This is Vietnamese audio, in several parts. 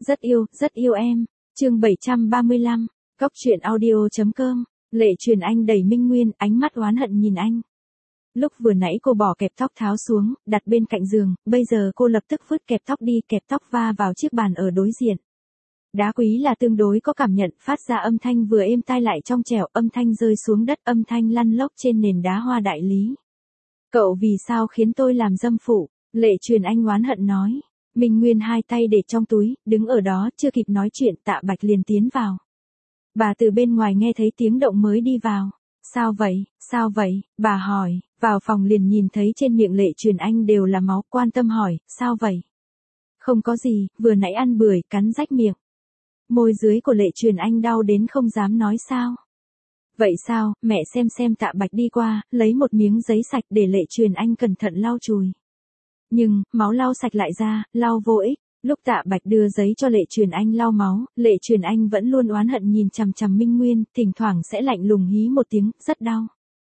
rất yêu em. Chương 735, Cóc truyện audio.com. Lệ Truyền Anh đẩy Minh Nguyên, ánh mắt oán hận nhìn anh. Lúc vừa nãy cô bỏ kẹp tóc tháo xuống, đặt bên cạnh giường, bây giờ cô lập tức vứt kẹp tóc đi, kẹp tóc va vào chiếc bàn ở đối diện. Đá quý là tương đối có cảm nhận, phát ra âm thanh vừa êm tai lại trong trẻo, âm thanh rơi xuống đất, âm thanh lăn lóc trên nền đá hoa đại lý. Cậu vì sao khiến tôi làm dâm phụ? Lệ Truyền Anh oán hận nói. Minh Nguyên hai tay để trong túi, đứng ở đó, chưa kịp nói chuyện, Tạ Bạch liền tiến vào. Bà từ bên ngoài nghe thấy tiếng động mới đi vào. Sao vậy, bà hỏi, vào phòng liền nhìn thấy trên miệng Lệ Truyền Anh đều là máu, quan tâm hỏi, sao vậy? Không có gì, vừa nãy ăn bưởi, cắn rách miệng. Môi dưới của Lệ Truyền Anh đau đến không dám nói sao. Vậy sao, mẹ xem. Tạ Bạch đi qua, lấy một miếng giấy sạch để Lệ Truyền Anh cẩn thận lau chùi. Nhưng, máu lau sạch lại ra, lau vô ích. Lúc Tạ Bạch đưa giấy cho Lệ Truyền Anh lau máu, Lệ Truyền Anh vẫn luôn oán hận nhìn chằm chằm Minh Nguyên, thỉnh thoảng sẽ lạnh lùng hí một tiếng, rất đau.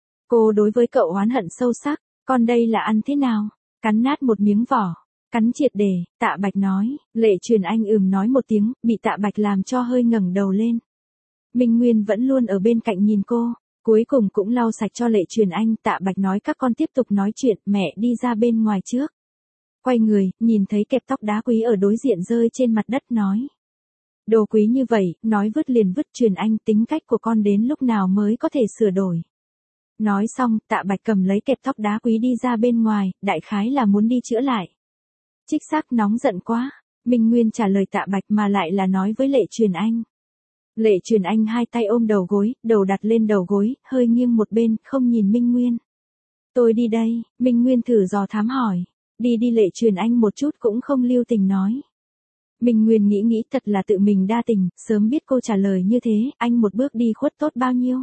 Cô đối với cậu oán hận sâu sắc, con đây là ăn thế nào? Cắn nát một miếng vỏ, cắn triệt để, Tạ Bạch nói. Lệ Truyền Anh nói một tiếng, bị Tạ Bạch làm cho hơi ngẩng đầu lên. Minh Nguyên vẫn luôn ở bên cạnh nhìn cô, cuối cùng cũng lau sạch cho Lệ Truyền Anh. Tạ Bạch nói các con tiếp tục nói chuyện, mẹ đi ra bên ngoài trước. Quay người, nhìn thấy kẹp tóc đá quý ở đối diện rơi trên mặt đất nói. Đồ quý như vậy, nói vứt liền vứt. Truyền Anh, tính cách của con đến lúc nào mới có thể sửa đổi. Nói xong, Tạ Bạch cầm lấy kẹp tóc đá quý đi ra bên ngoài, đại khái là muốn đi chữa lại. Trích xác nóng giận quá, Minh Nguyên trả lời Tạ Bạch mà lại là nói với Lệ Truyền Anh. Lệ Truyền Anh hai tay ôm đầu gối, đầu đặt lên đầu gối, hơi nghiêng một bên, không nhìn Minh Nguyên. Tôi đi đây, Minh Nguyên thử dò thám hỏi. Đi Lệ Truyền Anh một chút cũng không lưu tình nói. Minh Nguyên nghĩ thật là tự mình đa tình, sớm biết cô trả lời như thế, anh một bước đi khuất tốt bao nhiêu.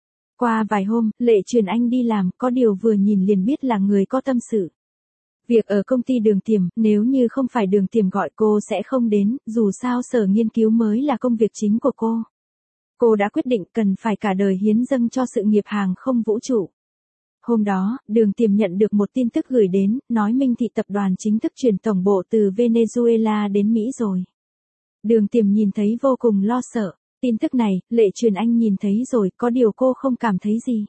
Qua vài hôm, Lệ Truyền Anh đi làm, có điều vừa nhìn liền biết là người có tâm sự. Việc ở công ty Đường Tiềm, nếu như không phải Đường Tiềm gọi cô sẽ không đến, dù sao sở nghiên cứu mới là công việc chính của cô. Cô đã quyết định cần phải cả đời hiến dâng cho sự nghiệp hàng không vũ trụ. Hôm đó, Đường Tiềm nhận được một tin tức gửi đến, nói Minh Thị tập đoàn chính thức chuyển tổng bộ từ Venezuela đến Mỹ rồi. Đường Tiềm nhìn thấy vô cùng lo sợ. Tin tức này, Lệ Truyền Anh nhìn thấy rồi, có điều cô không cảm thấy gì.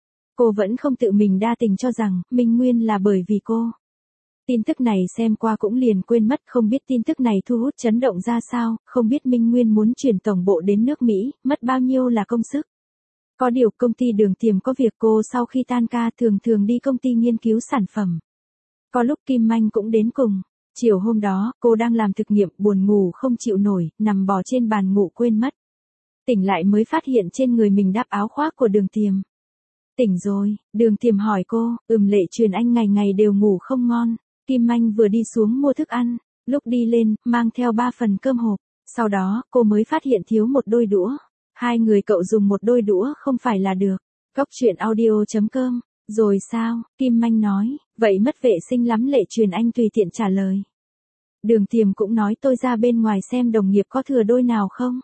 Cô vẫn không tự mình đa tình cho rằng, Minh Nguyên là bởi vì cô. Tin tức này xem qua cũng liền quên mất, không biết tin tức này thu hút chấn động ra sao, không biết Minh Nguyên muốn chuyển tổng bộ đến nước Mỹ, mất bao nhiêu là công sức. Có điều công ty Đường Tiềm có việc, cô sau khi tan ca thường đi công ty nghiên cứu sản phẩm. Có lúc Kim Manh cũng đến cùng. Chiều hôm đó, cô đang làm thực nghiệm, buồn ngủ không chịu nổi, nằm bò trên bàn ngủ quên mất. Tỉnh lại mới phát hiện trên người mình đắp áo khoác của Đường Tiềm. Tỉnh rồi, Đường Tiềm hỏi cô, Lệ Truyền Anh ngày ngày đều ngủ không ngon. Kim Manh vừa đi xuống mua thức ăn, lúc đi lên, mang theo 3 phần cơm hộp. Sau đó, cô mới phát hiện thiếu một đôi đũa. Hai người cậu dùng một đôi đũa không phải là được. Cóc truyện audio.com. Rồi sao? Kim Manh nói, vậy mất vệ sinh lắm. Lệ Truyền Anh tùy tiện trả lời. Đường Tiềm cũng nói tôi ra bên ngoài xem đồng nghiệp có thừa đôi nào không.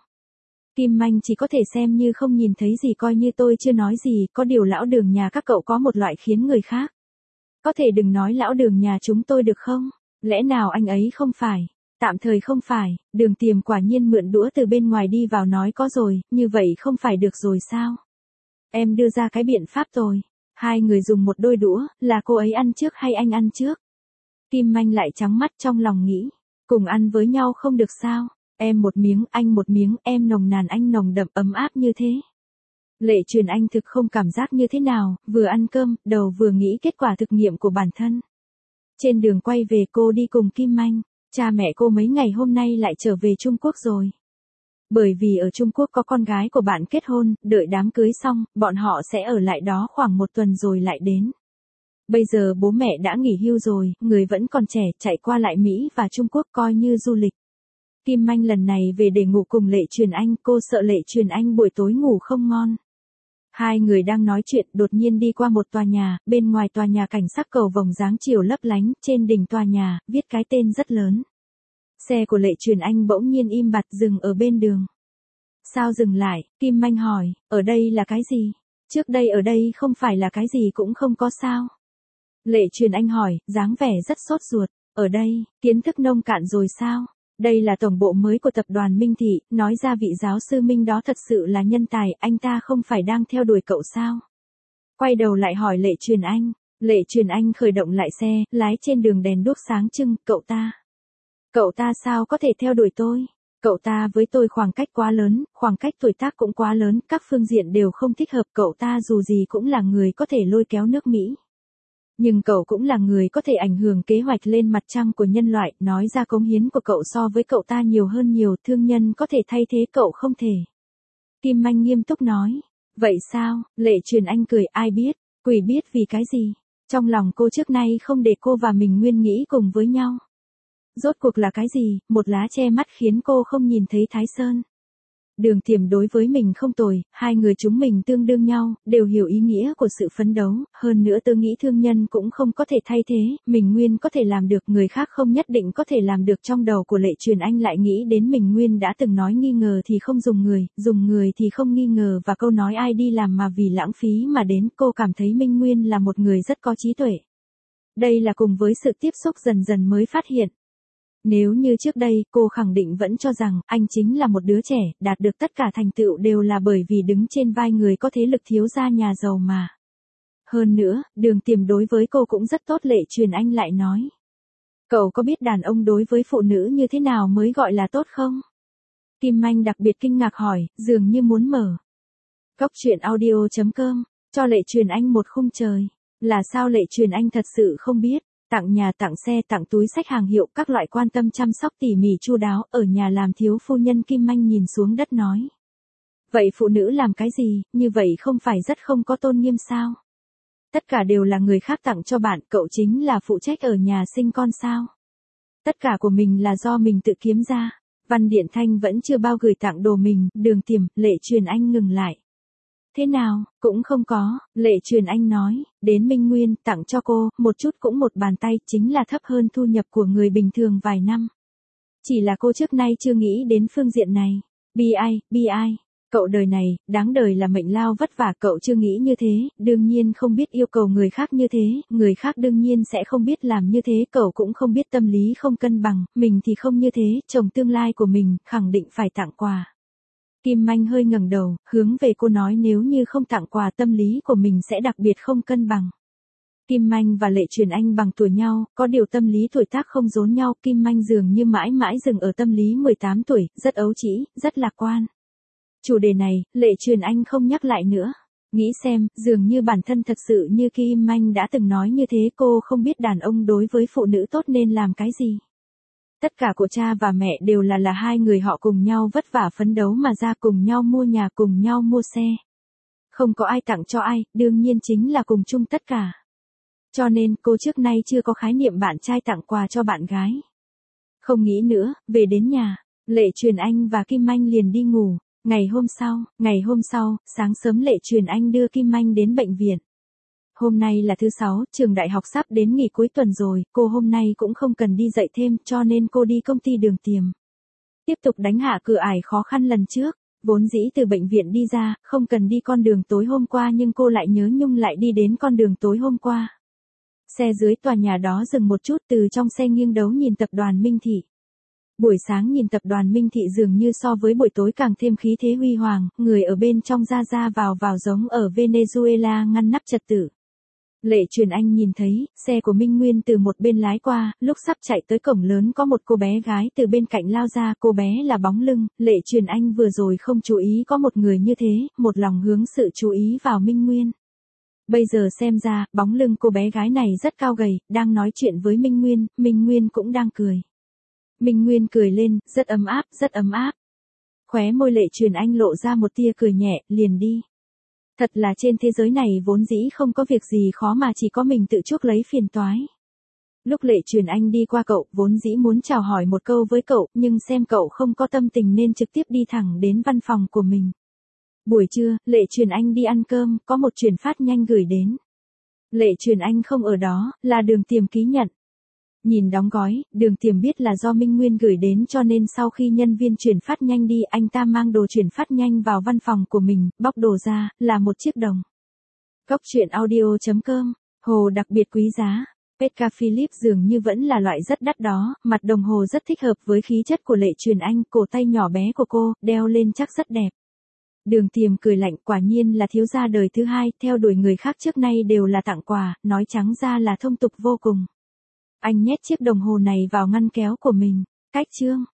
Kim Manh chỉ có thể xem như không nhìn thấy gì, coi như tôi chưa nói gì, có điều lão Đường nhà các cậu có một loại khiến người khác. Có thể đừng nói lão Đường nhà chúng tôi được không? Lẽ nào anh ấy không phải? Tạm thời không phải. Đường Tiềm quả nhiên mượn đũa từ bên ngoài đi vào nói có rồi, như vậy không phải được rồi sao? Em đưa ra cái biện pháp rồi. Hai người dùng một đôi đũa, là cô ấy ăn trước hay anh ăn trước? Kim Manh lại trắng mắt trong lòng nghĩ. Cùng ăn với nhau không được sao? Em một miếng, anh một miếng, em nồng nàn anh nồng đậm ấm áp như thế. Lệ Truyền Anh thực không cảm giác như thế nào, vừa ăn cơm, đầu vừa nghĩ kết quả thực nghiệm của bản thân. Trên đường quay về cô đi cùng Kim Manh. Cha mẹ cô mấy ngày hôm nay lại trở về Trung Quốc rồi. Bởi vì ở Trung Quốc có con gái của bạn kết hôn, đợi đám cưới xong, bọn họ sẽ ở lại đó khoảng 1 tuần rồi lại đến. Bây giờ bố mẹ đã nghỉ hưu rồi, người vẫn còn trẻ, chạy qua lại Mỹ và Trung Quốc coi như du lịch. Kim Manh lần này về để ngủ cùng Lệ Truyền Anh, cô sợ Lệ Truyền Anh buổi tối ngủ không ngon. Hai người đang nói chuyện, đột nhiên đi qua một tòa nhà, bên ngoài tòa nhà cảnh sắc cầu vồng dáng chiều lấp lánh, trên đỉnh tòa nhà, viết cái tên rất lớn. Xe của Lệ Truyền Anh bỗng nhiên im bặt dừng ở bên đường. Sao dừng lại? Kim Manh hỏi, ở đây là cái gì? Trước đây ở đây không phải là cái gì cũng không có sao? Lệ Truyền Anh hỏi, dáng vẻ rất sốt ruột, ở đây, kiến thức nông cạn rồi sao? Đây là tổng bộ mới của tập đoàn Minh Thị, nói ra vị giáo sư Minh đó thật sự là nhân tài, anh ta không phải đang theo đuổi cậu sao? Quay đầu lại hỏi Lệ Truyền Anh. Lệ Truyền Anh khởi động lại xe, lái trên đường đèn đuốc sáng trưng, Cậu ta sao có thể theo đuổi tôi? Cậu ta với tôi khoảng cách quá lớn, khoảng cách tuổi tác cũng quá lớn, các phương diện đều không thích hợp, cậu ta dù gì cũng là người có thể lôi kéo nước Mỹ. Nhưng cậu cũng là người có thể ảnh hưởng kế hoạch lên mặt trăng của nhân loại, nói ra cống hiến của cậu so với cậu ta nhiều hơn nhiều, thương nhân có thể thay thế cậu không thể. Kim Anh nghiêm túc nói. Vậy sao? Lệ Truyền Anh cười, ai biết, quỷ biết vì cái gì. Trong lòng cô trước nay không để cô và mình Nguyên nghĩ cùng với nhau. Rốt cuộc là cái gì, một lá che mắt khiến cô không nhìn thấy Thái Sơn. Đường Tiềm đối với mình không tồi, hai người chúng mình tương đương nhau, đều hiểu ý nghĩa của sự phấn đấu, hơn nữa tôi nghĩ thương nhân cũng không có thể thay thế, mình Nguyên có thể làm được, người khác không nhất định có thể làm được. Trong đầu của Lệ Truyền Anh lại nghĩ đến mình Nguyên đã từng nói nghi ngờ thì không dùng người thì không nghi ngờ, và câu nói ai đi làm mà vì lãng phí mà đến, cô cảm thấy Minh Nguyên là một người rất có trí tuệ. Đây là cùng với sự tiếp xúc dần dần mới phát hiện. Nếu như trước đây, cô khẳng định vẫn cho rằng, anh chính là một đứa trẻ, đạt được tất cả thành tựu đều là bởi vì đứng trên vai người có thế lực thiếu gia nhà giàu mà. Hơn nữa, Đường Tiềm đối với cô cũng rất tốt. Lệ Truyền Anh lại nói. Cậu có biết đàn ông đối với phụ nữ như thế nào mới gọi là tốt không? Kim Anh đặc biệt kinh ngạc hỏi, dường như muốn mở. Cóc truyện audio.com, cho Lệ Truyền Anh một khung trời. Là sao Lệ Truyền Anh thật sự không biết. Tặng nhà, tặng xe, tặng túi xách hàng hiệu, các loại quan tâm chăm sóc tỉ mỉ chu đáo, ở nhà làm thiếu phu nhân. Kim Anh nhìn xuống đất nói. Vậy phụ nữ làm cái gì, như vậy không phải rất không có tôn nghiêm sao? Tất cả đều là người khác tặng cho bạn, cậu chính là phụ trách ở nhà sinh con sao? Tất cả của mình là do mình tự kiếm ra. Văn Điện Thanh vẫn chưa bao gửi tặng đồ mình, Đường Tiềm, Lệ Truyền Anh ngừng lại. Thế nào, cũng không có, Lệ Truyền Anh nói, đến Minh Nguyên, tặng cho cô, một chút cũng một bàn tay, chính là thấp hơn thu nhập của người bình thường vài năm. Chỉ là cô trước nay chưa nghĩ đến phương diện này. Bi ai, cậu đời này, đáng đời là mệnh lao vất vả, cậu chưa nghĩ như thế, đương nhiên không biết yêu cầu người khác như thế, người khác đương nhiên sẽ không biết làm như thế, cậu cũng không biết tâm lý không cân bằng, mình thì không như thế, chồng tương lai của mình, khẳng định phải tặng quà. Kim Anh hơi ngẩng đầu, hướng về cô nói nếu như không tặng quà tâm lý của mình sẽ đặc biệt không cân bằng. Kim Anh và Lệ Truyền Anh bằng tuổi nhau, có điều tâm lý tuổi tác không giống nhau, Kim Anh dường như mãi mãi dừng ở tâm lý 18 tuổi, rất ấu trĩ, rất lạc quan. Chủ đề này, Lệ Truyền Anh không nhắc lại nữa. Nghĩ xem, dường như bản thân thật sự như Kim Anh đã từng nói như thế, cô không biết đàn ông đối với phụ nữ tốt nên làm cái gì. Tất cả của cha và mẹ đều là hai người họ cùng nhau vất vả phấn đấu mà ra, cùng nhau mua nhà, cùng nhau mua xe. Không có ai tặng cho ai, đương nhiên chính là cùng chung tất cả. Cho nên cô trước nay chưa có khái niệm bạn trai tặng quà cho bạn gái. Không nghĩ nữa, về đến nhà, Lệ Truyền Anh và Kim Anh liền đi ngủ. Ngày hôm sau, sáng sớm Lệ Truyền Anh đưa Kim Anh đến bệnh viện. Hôm nay là thứ 6, trường đại học sắp đến nghỉ cuối tuần rồi, cô hôm nay cũng không cần đi dạy thêm, cho nên cô đi công ty Đường Tiềm. Tiếp tục đánh hạ cửa ải khó khăn lần trước, vốn dĩ từ bệnh viện đi ra, không cần đi con đường tối hôm qua nhưng cô lại nhớ nhung lại đi đến con đường tối hôm qua. Xe dưới tòa nhà đó dừng một chút, từ trong xe nghiêng đấu nhìn tập đoàn Minh Thị. Buổi sáng nhìn tập đoàn Minh Thị dường như so với buổi tối càng thêm khí thế huy hoàng, người ở bên trong ra vào giống ở Venezuela ngăn nắp trật tự. Lệ Truyền Anh nhìn thấy, xe của Minh Nguyên từ một bên lái qua, lúc sắp chạy tới cổng lớn có một cô bé gái từ bên cạnh lao ra, cô bé là bóng lưng, Lệ Truyền Anh vừa rồi không chú ý có một người như thế, một lòng hướng sự chú ý vào Minh Nguyên. Bây giờ xem ra, bóng lưng cô bé gái này rất cao gầy, đang nói chuyện với Minh Nguyên cũng đang cười. Minh Nguyên cười lên, rất ấm áp. Khóe môi Lệ Truyền Anh lộ ra một tia cười nhẹ, liền đi. Thật là trên thế giới này vốn dĩ không có việc gì khó mà chỉ có mình tự chuốc lấy phiền toái. Lúc Lệ Truyền Anh đi qua cậu, vốn dĩ muốn chào hỏi một câu với cậu, nhưng xem cậu không có tâm tình nên trực tiếp đi thẳng đến văn phòng của mình. Buổi trưa, Lệ Truyền Anh đi ăn cơm, có một chuyển phát nhanh gửi đến. Lệ Truyền Anh không ở đó, là Đường Tiềm ký nhận. Nhìn đóng gói, Đường Tiềm biết là do Minh Nguyên gửi đến cho nên sau khi nhân viên chuyển phát nhanh đi, anh ta mang đồ chuyển phát nhanh vào văn phòng của mình, bóc đồ ra, là một chiếc đồng. Cóc truyện audio.com, hồ đặc biệt quý giá. Patek Philippe dường như vẫn là loại rất đắt đó, mặt đồng hồ rất thích hợp với khí chất của Lệ Truyền Anh, cổ tay nhỏ bé của cô, đeo lên chắc rất đẹp. Đường Tiềm cười lạnh, quả nhiên là thiếu gia đời thứ hai, theo đuổi người khác trước nay đều là tặng quà, nói trắng ra là thông tục vô cùng. Anh nhét chiếc đồng hồ này vào ngăn kéo của mình. Cách chương